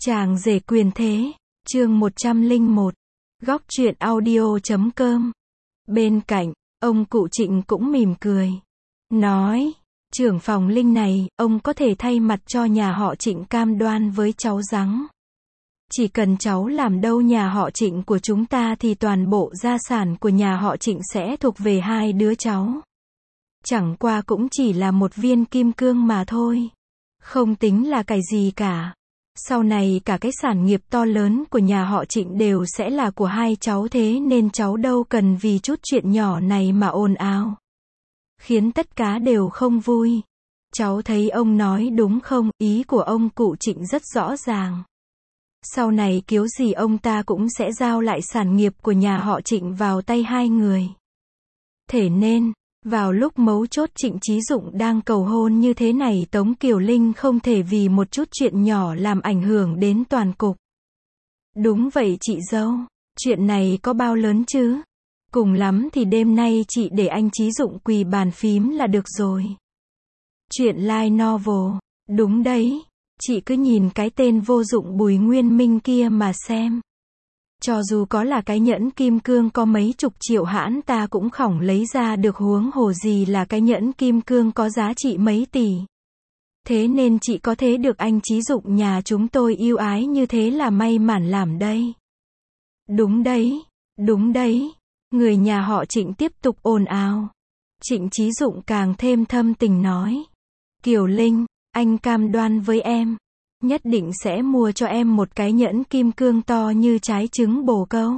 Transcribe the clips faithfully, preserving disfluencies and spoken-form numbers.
Chàng rể quyền thế, chương một trăm lẻ một, góc truyện audio chấm com. Bên cạnh, ông cụ Trịnh cũng mỉm cười. Nói, trưởng phòng Linh này, ông có thể thay mặt cho nhà họ Trịnh cam đoan với cháu rằng, chỉ cần cháu làm đâu nhà họ Trịnh của chúng ta thì toàn bộ gia sản của nhà họ Trịnh sẽ thuộc về hai đứa cháu. Chẳng qua cũng chỉ là một viên kim cương mà thôi. Không tính là cái gì cả. Sau này cả cái sản nghiệp to lớn của nhà họ Trịnh đều sẽ là của hai cháu, thế nên cháu đâu cần vì chút chuyện nhỏ này mà ồn ào, khiến tất cả đều không vui. Cháu thấy ông nói đúng không? Ý của ông cụ Trịnh rất rõ ràng. Sau này kiểu gì ông ta cũng sẽ giao lại sản nghiệp của nhà họ Trịnh vào tay hai người. Thế nên, vào lúc mấu chốt Trịnh Chí Dụng đang cầu hôn như thế này, Tống Kiều Linh không thể vì một chút chuyện nhỏ làm ảnh hưởng đến toàn cục. Đúng vậy chị dâu, chuyện này có bao lớn chứ? Cùng lắm thì đêm nay chị để anh Chí Dụng quỳ bàn phím là được rồi. Chuyện light novel, đúng đấy, chị cứ nhìn cái tên vô dụng Bùi Nguyên Minh kia mà xem. Cho dù có là cái nhẫn kim cương có mấy chục triệu hãn ta cũng khỏng lấy ra được, huống hồ gì là cái nhẫn kim cương có giá trị mấy tỷ. Thế nên chị có thể được anh Chí Dụng nhà chúng tôi yêu ái như thế là may mắn làm đây. Đúng đấy, đúng đấy. Người nhà họ Trịnh tiếp tục ồn ào. Trịnh Chí Dụng càng thêm thâm tình nói. Kiều Linh, anh cam đoan với em, nhất định sẽ mua cho em một cái nhẫn kim cương to như trái trứng bồ câu.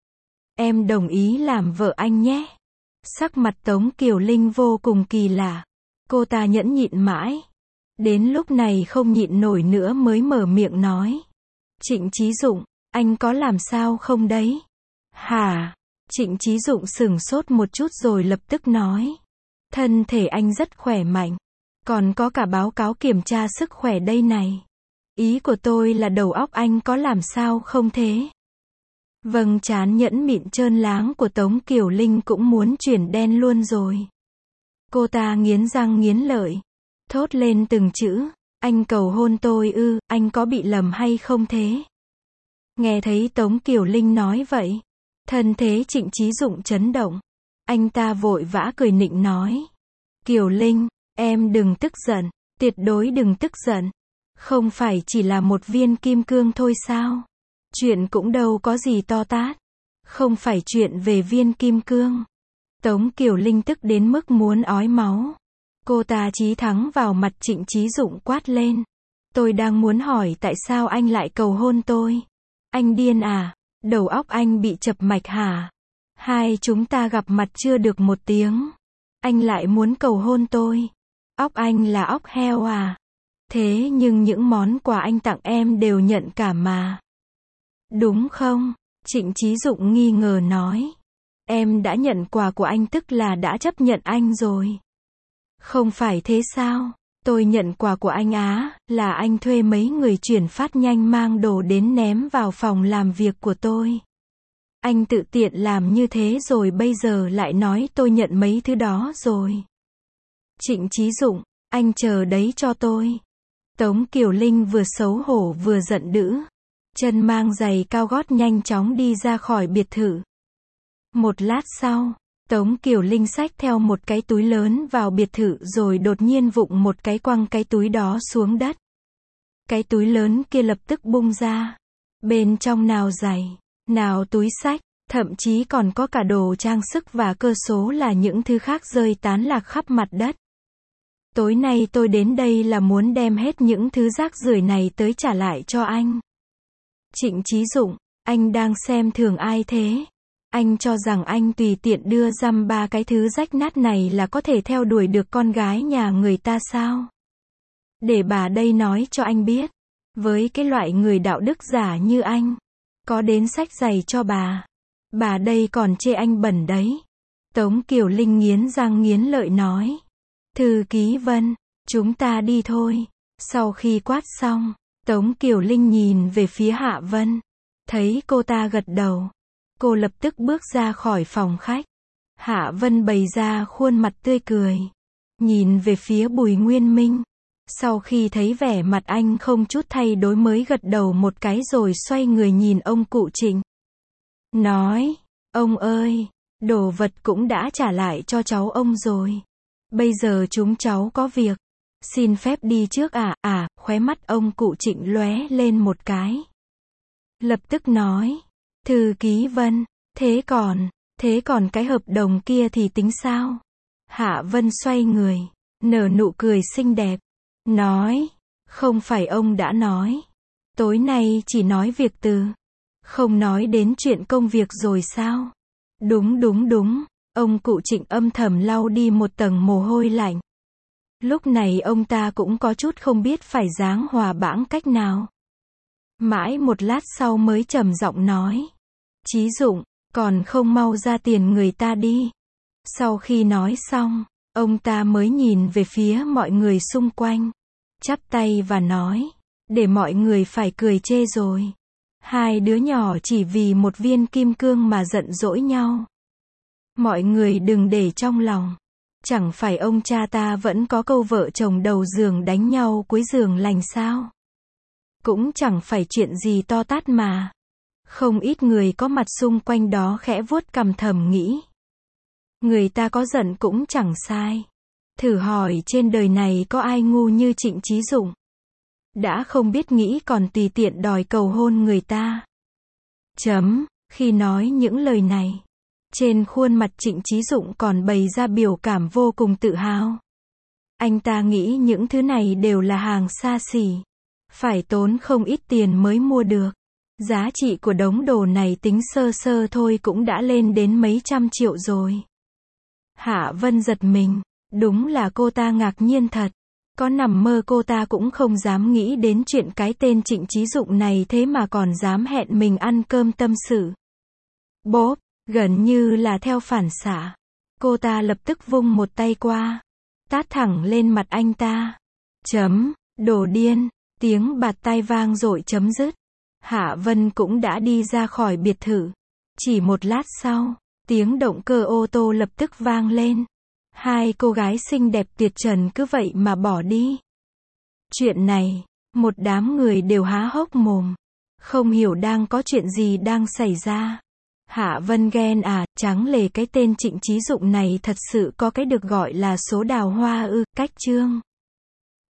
Em đồng ý làm vợ anh nhé. Sắc mặt Tống Kiều Linh vô cùng kỳ lạ. Cô ta nhẫn nhịn mãi. Đến lúc này không nhịn nổi nữa mới mở miệng nói. Trịnh Chí Dụng, anh có làm sao không đấy? Hả? Trịnh Chí Dụng sửng sốt một chút rồi lập tức nói. Thân thể anh rất khỏe mạnh. Còn có cả báo cáo kiểm tra sức khỏe đây này. Ý của tôi là đầu óc anh có làm sao không thế? Vâng, trán nhẫn mịn trơn láng của Tống Kiều Linh cũng muốn chuyển đen luôn rồi. Cô ta nghiến răng nghiến lợi, thốt lên từng chữ. Anh cầu hôn tôi ư? Anh có bị lầm hay không thế? Nghe thấy Tống Kiều Linh nói vậy, thân thế Trịnh Chí Dụng chấn động. Anh ta vội vã cười nịnh nói. Kiều Linh, em đừng tức giận, tuyệt đối đừng tức giận. Không phải chỉ là một viên kim cương thôi sao? Chuyện cũng đâu có gì to tát. Không phải chuyện về viên kim cương. Tống Kiều Linh tức đến mức muốn ói máu. Cô ta chí thắng vào mặt Trịnh Chí Dụng quát lên. Tôi đang muốn hỏi tại sao anh lại cầu hôn tôi? Anh điên à? Đầu óc anh bị chập mạch hả? Hai chúng ta gặp mặt chưa được một tiếng, anh lại muốn cầu hôn tôi? Óc anh là óc heo à? Thế nhưng những món quà anh tặng em đều nhận cả mà. Đúng không? Trịnh Chí Dụng nghi ngờ nói. Em đã nhận quà của anh tức là đã chấp nhận anh rồi. Không phải thế sao? Tôi nhận quà của anh á, là anh thuê mấy người chuyển phát nhanh mang đồ đến ném vào phòng làm việc của tôi. Anh tự tiện làm như thế rồi bây giờ lại nói tôi nhận mấy thứ đó rồi. Trịnh Chí Dụng, anh chờ đấy cho tôi. Tống Kiều Linh vừa xấu hổ vừa giận dữ. Chân mang giày cao gót nhanh chóng đi ra khỏi biệt thự. Một lát sau, Tống Kiều Linh xách theo một cái túi lớn vào biệt thự rồi đột nhiên vụng một cái quăng cái túi đó xuống đất. Cái túi lớn kia lập tức bung ra. Bên trong nào giày, nào túi xách, thậm chí còn có cả đồ trang sức và cơ số là những thứ khác rơi tán lạc khắp mặt đất. Tối nay tôi đến đây là muốn đem hết những thứ rác rưởi này tới trả lại cho anh. Trịnh Chí Dụng, anh đang xem thường ai thế? Anh cho rằng anh tùy tiện đưa dăm ba cái thứ rách nát này là có thể theo đuổi được con gái nhà người ta sao? Để bà đây nói cho anh biết. Với cái loại người đạo đức giả như anh, có đến xách giày cho bà, bà đây còn chê anh bẩn đấy. Tống Kiều Linh nghiến răng nghiến lợi nói. Thư ký Vân, chúng ta đi thôi. Sau khi quát xong, Tống Kiều Linh nhìn về phía Hạ Vân. Thấy cô ta gật đầu, cô lập tức bước ra khỏi phòng khách. Hạ Vân bày ra khuôn mặt tươi cười, nhìn về phía Bùi Nguyên Minh. Sau khi thấy vẻ mặt anh không chút thay đổi mới gật đầu một cái rồi xoay người nhìn ông cụ Trịnh. Nói, ông ơi, đồ vật cũng đã trả lại cho cháu ông rồi. Bây giờ chúng cháu có việc. Xin phép đi trước à, à, khóe mắt ông cụ Trịnh lóe lên một cái. Lập tức nói, thư ký Vân, thế còn, thế còn cái hợp đồng kia thì tính sao? Hạ Vân xoay người, nở nụ cười xinh đẹp, nói, không phải ông đã nói, tối nay chỉ nói việc từ, không nói đến chuyện công việc rồi sao? Đúng đúng đúng, ông cụ Trịnh âm thầm lau đi một tầng mồ hôi lạnh. Lúc này ông ta cũng có chút không biết phải giáng hòa bãng cách nào. Mãi một lát sau mới trầm giọng nói, Chí Dụng, còn không mau ra tiền người ta đi. Sau khi nói xong, ông ta mới nhìn về phía mọi người xung quanh, chắp tay và nói, để mọi người phải cười chê rồi. Hai đứa nhỏ chỉ vì một viên kim cương mà giận dỗi nhau. Mọi người đừng để trong lòng. Chẳng phải ông cha ta vẫn có câu vợ chồng đầu giường đánh nhau cuối giường lành sao? Cũng chẳng phải chuyện gì to tát mà. Không ít người có mặt xung quanh đó khẽ vuốt cằm thầm nghĩ. Người ta có giận cũng chẳng sai. Thử hỏi trên đời này có ai ngu như Trịnh Chí Dụng. Đã không biết nghĩ còn tùy tiện đòi cầu hôn người ta. Chấm, khi nói những lời này, trên khuôn mặt Trịnh Chí Dụng còn bày ra biểu cảm vô cùng tự hào. Anh ta nghĩ những thứ này đều là hàng xa xỉ. Phải tốn không ít tiền mới mua được. Giá trị của đống đồ này tính sơ sơ thôi cũng đã lên đến mấy trăm triệu rồi. Hạ Vân giật mình. Đúng là cô ta ngạc nhiên thật. Có nằm mơ cô ta cũng không dám nghĩ đến chuyện cái tên Trịnh Chí Dụng này thế mà còn dám hẹn mình ăn cơm tâm sự. Bốp, gần như là theo phản xạ. Cô ta lập tức vung một tay qua. Tát thẳng lên mặt anh ta. Chấm, đồ điên, tiếng bạt tai vang dội chấm dứt. Hạ Vân cũng đã đi ra khỏi biệt thự. Chỉ một lát sau, tiếng động cơ ô tô lập tức vang lên. Hai cô gái xinh đẹp tuyệt trần cứ vậy mà bỏ đi. Chuyện này, một đám người đều há hốc mồm. Không hiểu đang có chuyện gì đang xảy ra. Hạ Vân ghen à, trắng lề cái tên Trịnh Chí Dụng này thật sự có cái được gọi là số đào hoa ư, cách chương.